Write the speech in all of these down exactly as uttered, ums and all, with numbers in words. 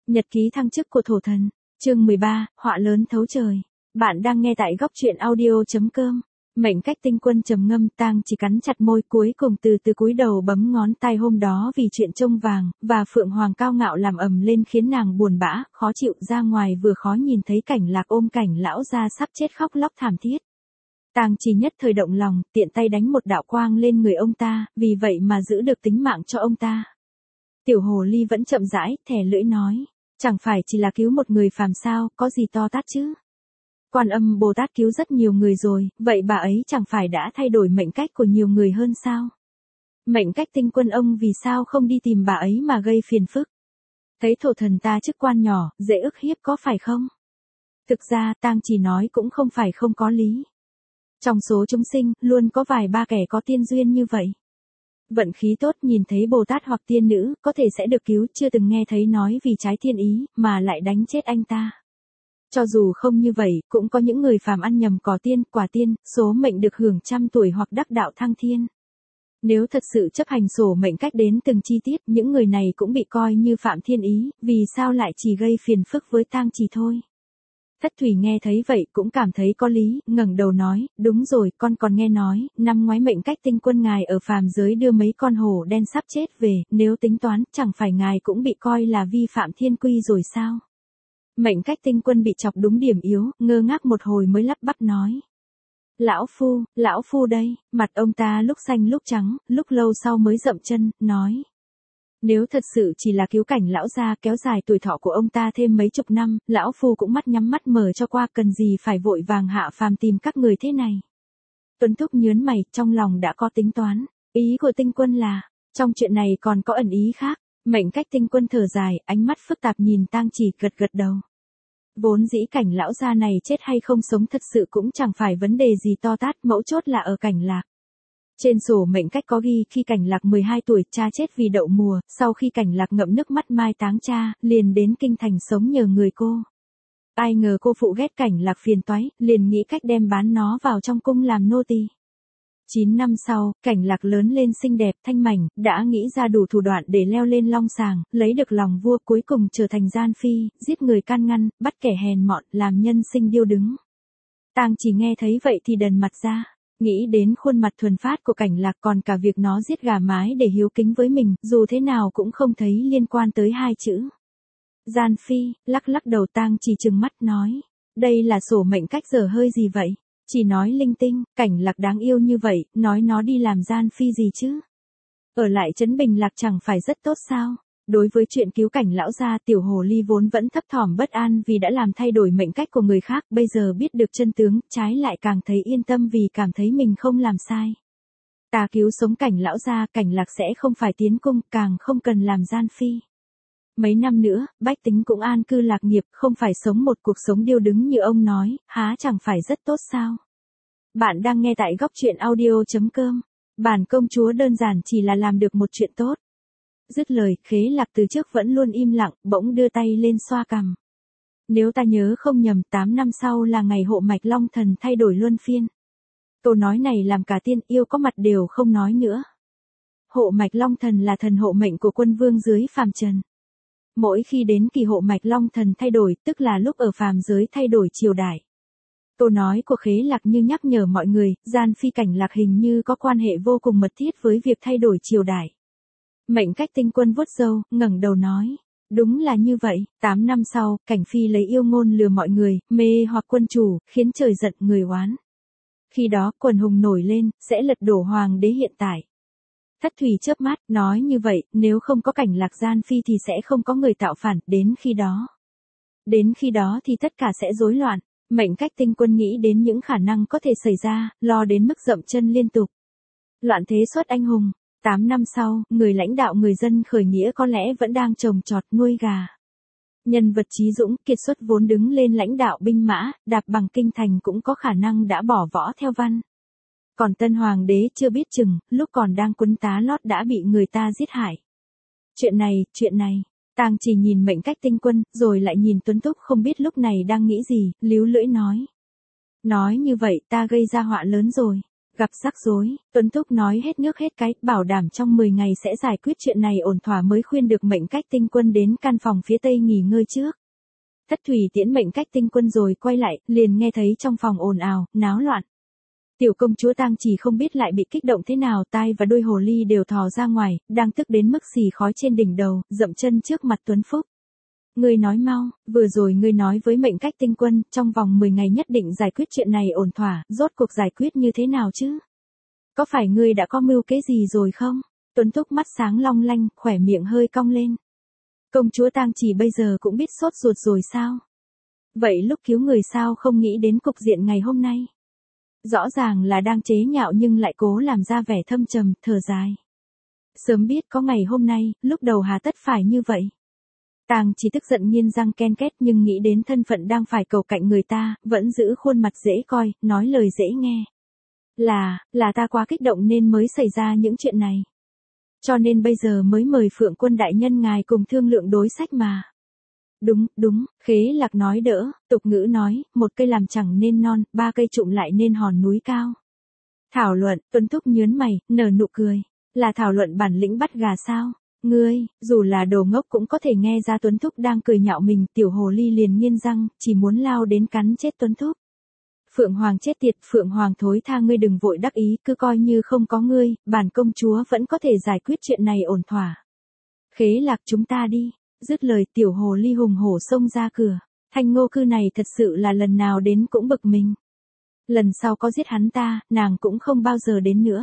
Nhật ký thăng chức của thổ thần, chương mười ba, họa lớn thấu trời. Bạn đang nghe tại góc truyện audio.com. Mệnh cách tinh quân trầm ngâm, Tang chỉ cắn chặt môi, cuối cùng từ từ cúi đầu bấm ngón tay. Hôm đó vì chuyện trông vàng và phượng hoàng cao ngạo làm ầm lên khiến nàng buồn bã, khó chịu, ra ngoài vừa khó nhìn thấy Cảnh Lạc ôm Cảnh lão ra sắp chết khóc lóc thảm thiết. Tang chỉ nhất thời động lòng, tiện tay đánh một đạo quang lên người ông ta, vì vậy mà giữ được tính mạng cho ông ta. Tiểu hồ ly vẫn chậm rãi, thè lưỡi nói, chẳng phải chỉ là cứu một người phàm sao, có gì to tát chứ. Quan Âm Bồ Tát cứu rất nhiều người rồi, vậy bà ấy chẳng phải đã thay đổi mệnh cách của nhiều người hơn sao? Mệnh cách tinh quân ông vì sao không đi tìm bà ấy mà gây phiền phức? Thấy thổ thần ta chức quan nhỏ, dễ ức hiếp có phải không? Thực ra, Tang chỉ nói cũng không phải không có lý. Trong số chúng sinh, luôn có vài ba kẻ có tiên duyên như vậy. Vận khí tốt nhìn thấy Bồ Tát hoặc tiên nữ, có thể sẽ được cứu, chưa từng nghe thấy nói vì trái thiên ý, mà lại đánh chết anh ta. Cho dù không như vậy, cũng có những người phàm ăn nhầm cỏ tiên, quả tiên, số mệnh được hưởng trăm tuổi hoặc đắc đạo thăng thiên. Nếu thật sự chấp hành sổ mệnh cách đến từng chi tiết, những người này cũng bị coi như phạm thiên ý, vì sao lại chỉ gây phiền phức với Tang chỉ thôi. Thất Thủy nghe thấy vậy cũng cảm thấy có lý, ngẩng đầu nói, đúng rồi, con còn nghe nói, năm ngoái mệnh cách tinh quân ngài ở phàm giới đưa mấy con hổ đen sắp chết về, nếu tính toán, chẳng phải ngài cũng bị coi là vi phạm thiên quy rồi sao? Mệnh cách tinh quân bị chọc đúng điểm yếu, ngơ ngác một hồi mới lắp bắp nói. Lão Phu, Lão Phu đây, mặt ông ta lúc xanh lúc trắng, lúc lâu sau mới dậm chân, nói. Nếu thật sự chỉ là cứu Cảnh lão gia kéo dài tuổi thọ của ông ta thêm mấy chục năm, Lão Phu cũng mắt nhắm mắt mở cho qua, cần gì phải vội vàng hạ phàm tìm các người thế này. Tuấn Thúc nhớn mày, trong lòng đã có tính toán, ý của tinh quân là, trong chuyện này còn có ẩn ý khác. Mệnh cách tinh quân thở dài, ánh mắt phức tạp nhìn Tang chỉ, gật gật đầu. Vốn dĩ Cảnh lão gia này chết hay không sống thật sự cũng chẳng phải vấn đề gì to tát, mấu chốt là ở Cảnh Lạc. Trên sổ mệnh cách có ghi khi Cảnh Lạc mười hai tuổi cha chết vì đậu mùa, sau khi Cảnh Lạc ngậm nước mắt mai táng cha, liền đến kinh thành sống nhờ người cô. Ai ngờ cô phụ ghét Cảnh Lạc phiền toái, liền nghĩ cách đem bán nó vào trong cung làm nô tỳ. Chín năm sau, Cảnh Lạc lớn lên xinh đẹp, thanh mảnh, đã nghĩ ra đủ thủ đoạn để leo lên long sàng, lấy được lòng vua, cuối cùng trở thành gian phi, giết người can ngăn, bắt kẻ hèn mọn, làm nhân sinh điêu đứng. Tang chỉ nghe thấy vậy thì đần mặt ra, nghĩ đến khuôn mặt thuần phát của Cảnh Lạc, còn cả việc nó giết gà mái để hiếu kính với mình, dù thế nào cũng không thấy liên quan tới hai chữ. Gian phi, lắc lắc đầu. Tang chỉ trừng mắt nói, đây là sổ mệnh cách dở hơi gì vậy? Chỉ nói linh tinh, Cảnh Lạc đáng yêu như vậy, nói nó đi làm gian phi gì chứ? Ở lại Trấn Bình Lạc chẳng phải rất tốt sao? Đối với chuyện cứu Cảnh lão gia, tiểu hồ ly vốn vẫn thấp thỏm bất an vì đã làm thay đổi mệnh cách của người khác, bây giờ biết được chân tướng, trái lại càng thấy yên tâm vì cảm thấy mình không làm sai. Ta cứu sống Cảnh lão gia, Cảnh Lạc sẽ không phải tiến cung, càng không cần làm gian phi. Mấy năm nữa, bách tính cũng an cư lạc nghiệp, không phải sống một cuộc sống điêu đứng như ông nói, há chẳng phải rất tốt sao? Bạn đang nghe tại góc truyện audio.com. Bản công chúa đơn giản chỉ là làm được một chuyện tốt. Dứt lời, Khế Lạc từ trước vẫn luôn im lặng, bỗng đưa tay lên xoa cằm. Nếu ta nhớ không nhầm, tám năm sau là ngày hộ mạch long thần thay đổi luân phiên. Câu nói này làm cả tiên yêu có mặt đều không nói nữa. Hộ mạch long thần là thần hộ mệnh của quân vương dưới phàm trần. Mỗi khi đến kỳ hộ mạch long thần thay đổi, tức là lúc ở phàm giới thay đổi triều đại. Câu nói của Khế Lạc như nhắc nhở mọi người, gian phi Cảnh Lạc hình như có quan hệ vô cùng mật thiết với việc thay đổi triều đại. Mệnh cách tinh quân vuốt râu, ngẩng đầu nói, đúng là như vậy. Tám năm sau, Cảnh Phi lấy yêu ngôn lừa mọi người, mê hoặc quân chủ, khiến trời giận người oán. Khi đó quần hùng nổi lên, sẽ lật đổ hoàng đế hiện tại. Thất Thủy chớp mắt, nói như vậy, nếu không có Cảnh Lạc gian phi thì sẽ không có người tạo phản, đến khi đó. Đến khi đó thì tất cả sẽ rối loạn. Mệnh cách tinh quân nghĩ đến những khả năng có thể xảy ra, lo đến mức dậm chân liên tục. Loạn thế xuất anh hùng. Tám năm sau, người lãnh đạo người dân khởi nghĩa có lẽ vẫn đang trồng trọt nuôi gà. Nhân vật trí dũng, kiệt xuất vốn đứng lên lãnh đạo binh mã, đạp bằng kinh thành cũng có khả năng đã bỏ võ theo văn. Còn tân hoàng đế chưa biết chừng, lúc còn đang quấn tá lót đã bị người ta giết hại. Chuyện này, chuyện này, Tang chỉ nhìn mệnh cách tinh quân, rồi lại nhìn Tuấn Thúc không biết lúc này đang nghĩ gì, líu lưỡi nói. Nói như vậy ta gây ra họa lớn rồi. Gặp rắc rối, Tuấn Thúc nói hết nước hết cái, bảo đảm trong mười ngày sẽ giải quyết chuyện này ổn thỏa mới khuyên được Mệnh Cách Tinh Quân đến căn phòng phía tây nghỉ ngơi trước. Thất Thủy tiễn Mệnh Cách Tinh Quân rồi quay lại, liền nghe thấy trong phòng ồn ào, náo loạn. Tiểu công chúa Tang Chỉ không biết lại bị kích động thế nào, tai và đuôi hồ ly đều thò ra ngoài, đang tức đến mức xì khói trên đỉnh đầu, dậm chân trước mặt Tuấn Phúc. Ngươi nói mau, vừa rồi ngươi nói với Mệnh Cách Tinh Quân, trong vòng mười ngày nhất định giải quyết chuyện này ổn thỏa, rốt cuộc giải quyết như thế nào chứ? Có phải ngươi đã có mưu kế gì rồi không? Tuấn Thúc mắt sáng long lanh, khỏe miệng hơi cong lên. Công chúa Tang Chỉ bây giờ cũng biết sốt ruột rồi sao? Vậy lúc cứu người sao không nghĩ đến cục diện ngày hôm nay? Rõ ràng là đang chế nhạo nhưng lại cố làm ra vẻ thâm trầm, thở dài. Sớm biết có ngày hôm nay, lúc đầu hà tất phải như vậy. Tang Chỉ tức giận nghiến răng ken két nhưng nghĩ đến thân phận đang phải cầu cạnh người ta, vẫn giữ khuôn mặt dễ coi, nói lời dễ nghe. Là, là ta quá kích động nên mới xảy ra những chuyện này. Cho nên bây giờ mới mời Phượng Quân đại nhân ngài cùng thương lượng đối sách mà. Đúng, đúng, Khế Lạc nói đỡ, tục ngữ nói, một cây làm chẳng nên non, ba cây trụm lại nên hòn núi cao. Thảo luận, Tuấn Thúc nhớn mày, nở nụ cười. Là thảo luận bản lĩnh bắt gà sao? Ngươi, dù là đồ ngốc cũng có thể nghe ra Tuấn Thúc đang cười nhạo mình, tiểu hồ ly liền nghiến răng, chỉ muốn lao đến cắn chết Tuấn Thúc. Phượng Hoàng chết tiệt, Phượng Hoàng thối tha, ngươi đừng vội đắc ý, cứ coi như không có ngươi, bản công chúa vẫn có thể giải quyết chuyện này ổn thỏa. Khế Lạc chúng ta đi. Dứt lời tiểu hồ ly hùng hổ xông ra cửa. Thanh Ngô Cư này thật sự là lần nào đến cũng bực mình. Lần sau có giết hắn ta, nàng cũng không bao giờ đến nữa.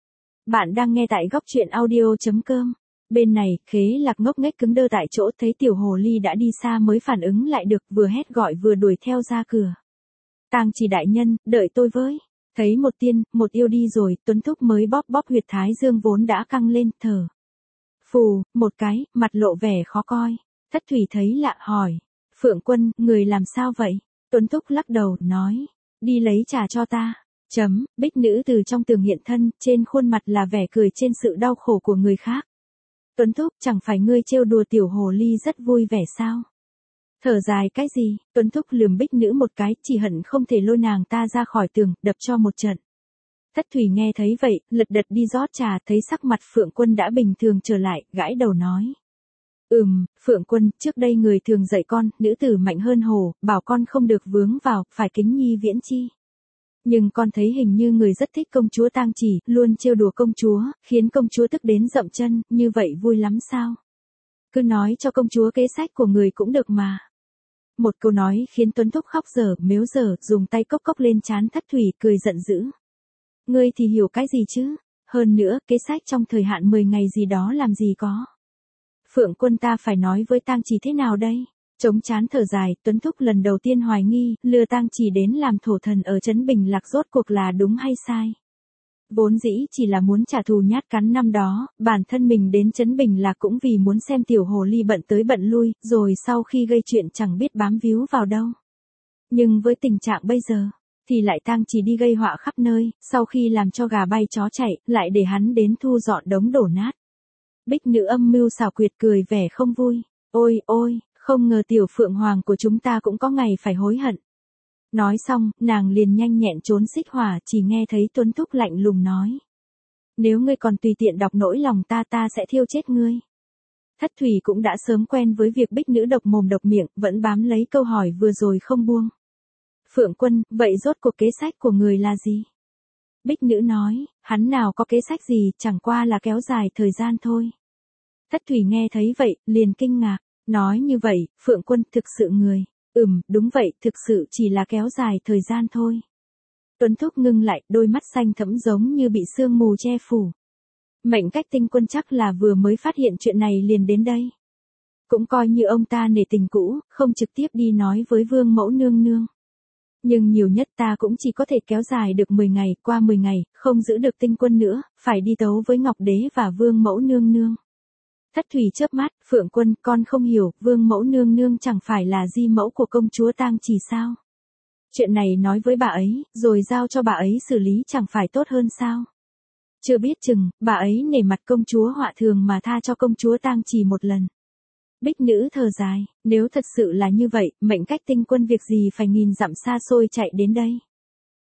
Bạn đang nghe tại góc truyện audio chấm com. Bên này, Khế Lạc ngốc nghếch cứng đơ tại chỗ, thấy tiểu hồ ly đã đi xa mới phản ứng lại được, vừa hét gọi vừa đuổi theo ra cửa. Tang Chỉ đại nhân, đợi tôi với. Thấy một tiên, một yêu đi rồi, Tuấn Thúc mới bóp bóp huyệt thái dương vốn đã căng lên, thở. Phù, một cái, mặt lộ vẻ khó coi. Thất Thủy thấy lạ hỏi. Phượng Quân, người làm sao vậy? Tuấn Thúc lắc đầu, nói. Đi lấy trà cho ta. Chấm, Bích nữ từ trong tường hiện thân, trên khuôn mặt là vẻ cười trên sự đau khổ của người khác. Tuấn Thúc, chẳng phải ngươi trêu đùa tiểu hồ ly rất vui vẻ sao? Thở dài cái gì? Tuấn Thúc lườm Bích nữ một cái, chỉ hận không thể lôi nàng ta ra khỏi tường, đập cho một trận. Thất Thủy nghe thấy vậy, lật đật đi rót trà, thấy sắc mặt Phượng Quân đã bình thường trở lại, gãi đầu nói. Ừm, Phượng Quân, trước đây người thường dạy con, nữ tử mạnh hơn hổ, bảo con không được vướng vào, phải kính nhi viễn chi. Nhưng con thấy hình như người rất thích công chúa Tang Chỉ, luôn trêu đùa công chúa, khiến công chúa tức đến dậm chân, như vậy vui lắm sao? Cứ nói cho công chúa kế sách của người cũng được mà. Một câu nói khiến Tuấn Thúc khóc dở, mếu dở, dùng tay cốc cốc lên trán Thất Thủy, cười giận dữ. Ngươi thì hiểu cái gì chứ? Hơn nữa, kế sách trong thời hạn mười ngày gì đó làm gì có. Phượng Quân ta phải nói với Tang Chỉ thế nào đây? Chống chán thở dài, Tuấn Thúc lần đầu tiên hoài nghi, lừa Tang Chỉ đến làm thổ thần ở trấn Bình Lạc rốt cuộc là đúng hay sai. Vốn dĩ chỉ là muốn trả thù nhát cắn năm đó, bản thân mình đến trấn Bình Lạc cũng vì muốn xem tiểu hồ ly bận tới bận lui, rồi sau khi gây chuyện chẳng biết bám víu vào đâu. Nhưng với tình trạng bây giờ, thì lại Tang Chỉ đi gây họa khắp nơi, sau khi làm cho gà bay chó chạy, lại để hắn đến thu dọn đống đổ nát. Bích nữ âm mưu xảo quyệt cười vẻ không vui. Ôi, ôi, không ngờ tiểu Phượng Hoàng của chúng ta cũng có ngày phải hối hận. Nói xong, nàng liền nhanh nhẹn trốn xích hỏa, chỉ nghe thấy Tuấn Thúc lạnh lùng nói. Nếu ngươi còn tùy tiện đọc nỗi lòng ta ta sẽ thiêu chết ngươi. Thất Thủy cũng đã sớm quen với việc Bích nữ độc mồm độc miệng, vẫn bám lấy câu hỏi vừa rồi không buông. Phượng Quân, vậy rốt cuộc kế sách của người là gì? Bích nữ nói, hắn nào có kế sách gì, chẳng qua là kéo dài thời gian thôi. Thất Thủy nghe thấy vậy, liền kinh ngạc, nói như vậy, Phượng Quân thực sự người. Ừm, đúng vậy, thực sự chỉ là kéo dài thời gian thôi. Tuấn Thúc ngưng lại, đôi mắt xanh thẫm giống như bị sương mù che phủ. Mệnh Cách Tinh Quân chắc là vừa mới phát hiện chuyện này liền đến đây. Cũng coi như ông ta nể tình cũ, không trực tiếp đi nói với Vương Mẫu nương nương. Nhưng nhiều nhất ta cũng chỉ có thể kéo dài được mười ngày, qua mười ngày, không giữ được Tinh Quân nữa, phải đi tấu với Ngọc Đế và Vương Mẫu nương nương. Thất Thủy chớp mắt, Phượng Quân, con không hiểu, Vương Mẫu nương nương chẳng phải là di mẫu của công chúa Tang Chỉ sao? Chuyện này nói với bà ấy, rồi giao cho bà ấy xử lý chẳng phải tốt hơn sao? Chưa biết chừng, bà ấy nể mặt công chúa Họa Thường mà tha cho công chúa Tang Chỉ một lần. Bích nữ thở dài, nếu thật sự là như vậy, Mệnh Cách Tinh Quân việc gì phải nghìn dặm xa xôi chạy đến đây.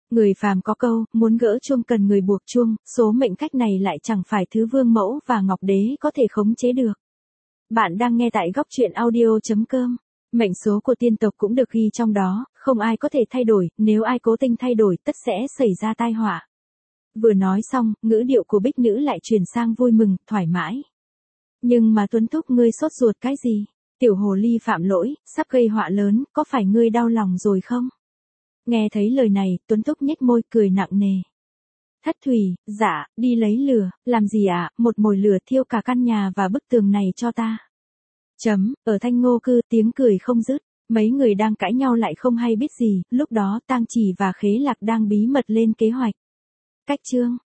Người phàm có câu, muốn gỡ chuông cần người buộc chuông, số mệnh cách này lại chẳng phải thứ vương mẫu và ngọc đế có thể khống chế được. Bạn đang nghe tại góc truyện audio.com. Mệnh số của tiên tộc cũng được ghi trong đó, không ai có thể thay đổi, nếu ai cố tình thay đổi tất sẽ xảy ra tai họa. Vừa nói xong, ngữ điệu của Bích Nữ lại chuyển sang vui mừng, thoải mái. Nhưng mà Tuấn Thúc ngươi sốt ruột cái gì? Tiểu hồ ly phạm lỗi, sắp gây họa lớn, có phải ngươi đau lòng rồi không? Nghe thấy lời này, Tuấn Thúc nhếch môi cười nặng nề. Thất Thủy, dạ, đi lấy lửa, làm gì ạ, à? Một mồi lửa thiêu cả căn nhà và bức tường này cho ta. Chấm, ở Thanh Ngô Cư tiếng cười không dứt, mấy người đang cãi nhau lại không hay biết gì, lúc đó Tang Chỉ và Khế Lạc đang bí mật lên kế hoạch. Cách chương